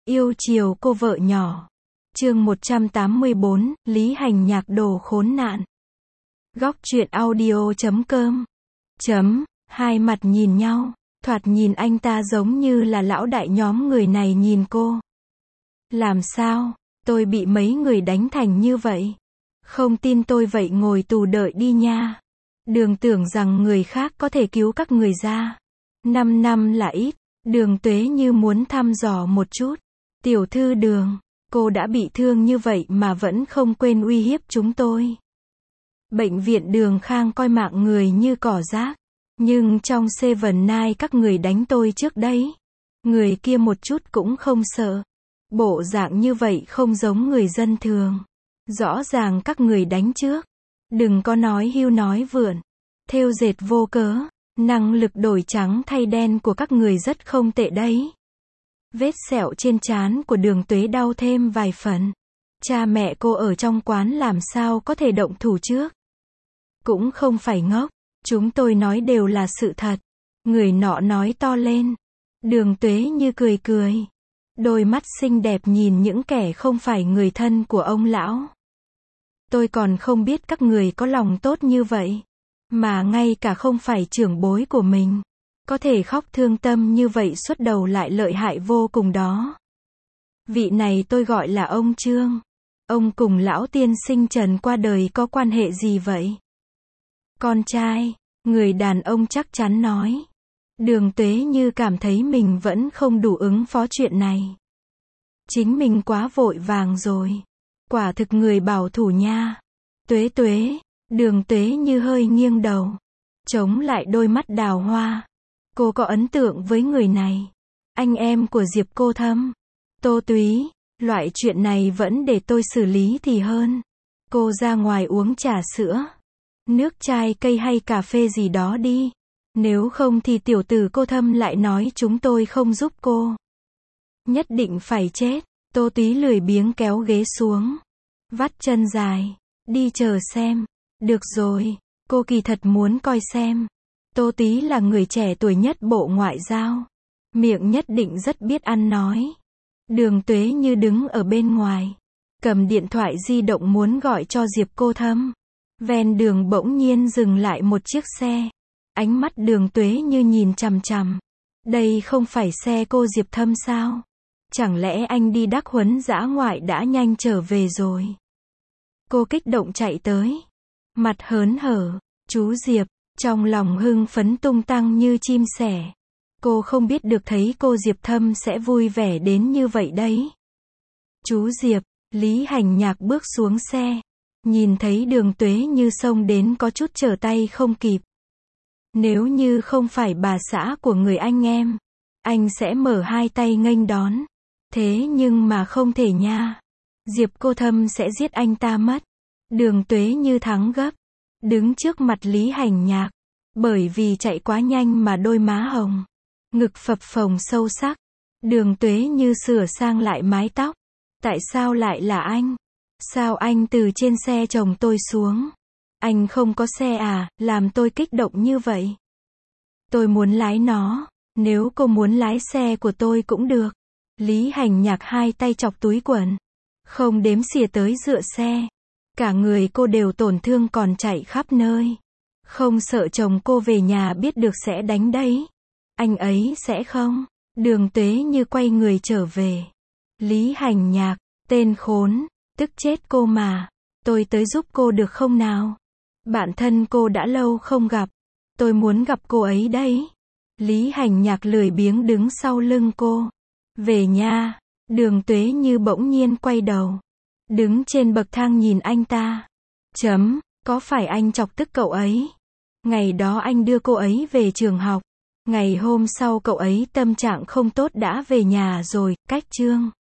Yêu chiều cô vợ nhỏ. Chương 184, Lý Hành Nhạc đồ khốn nạn. Góc truyện audio.com. Hai mặt nhìn nhau, thoạt nhìn anh ta giống như là lão đại nhóm người này nhìn cô. Làm sao? Tôi bị mấy người đánh thành như vậy. Không tin tôi vậy ngồi tù đợi đi nha. Đừng tưởng rằng người khác có thể cứu các người ra. 5 năm là ít. Đường Tuế như muốn thăm dò một chút. Tiểu thư Đường, cô đã bị thương như vậy mà vẫn không quên uy hiếp chúng tôi. Bệnh viện Đường Khang coi mạng người như cỏ rác. Nhưng trong Seven Night các người đánh tôi trước đấy. Người kia một chút cũng không sợ. Bộ dạng như vậy không giống người dân thường. Rõ ràng các người đánh trước. Đừng có nói hưu nói vượn. Thêu dệt vô cớ. Năng lực đổi trắng thay đen của các người rất không tệ đấy. Vết sẹo trên trán của Đường Tuế đau thêm vài phần. Cha mẹ cô ở trong quán làm sao có thể động thủ trước. Cũng không phải ngốc. Chúng tôi nói đều là sự thật. Người nọ nói to lên. Đường Tuế như cười cười. Đôi mắt xinh đẹp nhìn những kẻ không phải người thân của ông lão. Tôi còn không biết các người có lòng tốt như vậy. Mà ngay cả không phải trưởng bối của mình. Có thể khóc thương tâm như vậy xuất đầu lại lợi hại vô cùng đó. Vị này tôi gọi là ông Trương. Ông cùng lão tiên sinh Trần qua đời có quan hệ gì vậy? Con trai, người đàn ông chắc chắn nói. Đường Tuế như cảm thấy mình vẫn không đủ ứng phó chuyện này. Chính mình quá vội vàng rồi. Quả thực người bảo thủ nha. Tuế Tuế, Đường Tuế như hơi nghiêng đầu. Chống lại đôi mắt đào hoa. Cô có ấn tượng với người này. Anh em của Diệp Cô Thâm. Tô Túy, loại chuyện này vẫn để tôi xử lý thì hơn. Cô ra ngoài uống trà sữa. Nước chai cây hay cà phê gì đó đi. Nếu không thì tiểu tử Cô Thâm lại nói chúng tôi không giúp cô. Nhất định phải chết. Tô Túy lười biếng kéo ghế xuống. Vắt chân dài. Đi chờ xem. Được rồi. Cô kỳ thật muốn coi xem. Tô Túy là người trẻ tuổi nhất Bộ Ngoại giao. Miệng nhất định rất biết ăn nói. Đường Tuế như đứng ở bên ngoài. Cầm điện thoại di động muốn gọi cho Diệp Cô Thâm. Ven đường bỗng nhiên dừng lại một chiếc xe. Ánh mắt Đường Tuế như nhìn chằm chằm. Đây không phải xe cô Diệp Thâm sao? Chẳng lẽ anh đi đắc huấn dã ngoại đã nhanh trở về rồi? Cô kích động chạy tới. Mặt hớn hở. Chú Diệp. Trong lòng hưng phấn tung tăng như chim sẻ. Cô không biết được thấy cô Diệp Thâm sẽ vui vẻ đến như vậy đấy. Chú Diệp, Lý Hành Nhạc bước xuống xe. Nhìn thấy Đường Tuế như xông đến có chút trở tay không kịp. Nếu như không phải bà xã của người anh em, anh sẽ mở hai tay nghênh đón. Thế nhưng mà không thể nha. Diệp Cô Thâm sẽ giết anh ta mất. Đường Tuế như thắng gấp. Đứng trước mặt Lý Hành Nhạc. Bởi vì chạy quá nhanh mà đôi má hồng. Ngực phập phồng sâu sắc. Đường Tuế như sửa sang lại mái tóc. Tại sao lại là anh? Sao anh từ trên xe chồng tôi xuống? Anh không có xe à, làm tôi kích động như vậy. Tôi muốn lái nó. Nếu cô muốn lái xe của tôi cũng được. Lý Hành Nhạc hai tay chọc túi quần. Không đếm xỉa tới dựa xe. Cả người cô đều tổn thương còn chạy khắp nơi. Không sợ chồng cô về nhà biết được sẽ đánh đấy. Anh ấy sẽ không. Đường Tuế như quay người trở về. Lý Hành Nhạc, tên khốn, tức chết cô mà. Tôi tới giúp cô được không nào? Bạn thân cô đã lâu không gặp. Tôi muốn gặp cô ấy đấy. Lý Hành Nhạc lười biếng đứng sau lưng cô. Về nha. Đường Tuế như bỗng nhiên quay đầu. Đứng trên bậc thang nhìn anh ta. Có phải anh chọc tức cậu ấy? Ngày đó anh đưa cô ấy về trường học. Ngày hôm sau cậu ấy tâm trạng không tốt đã về nhà rồi, cách chương.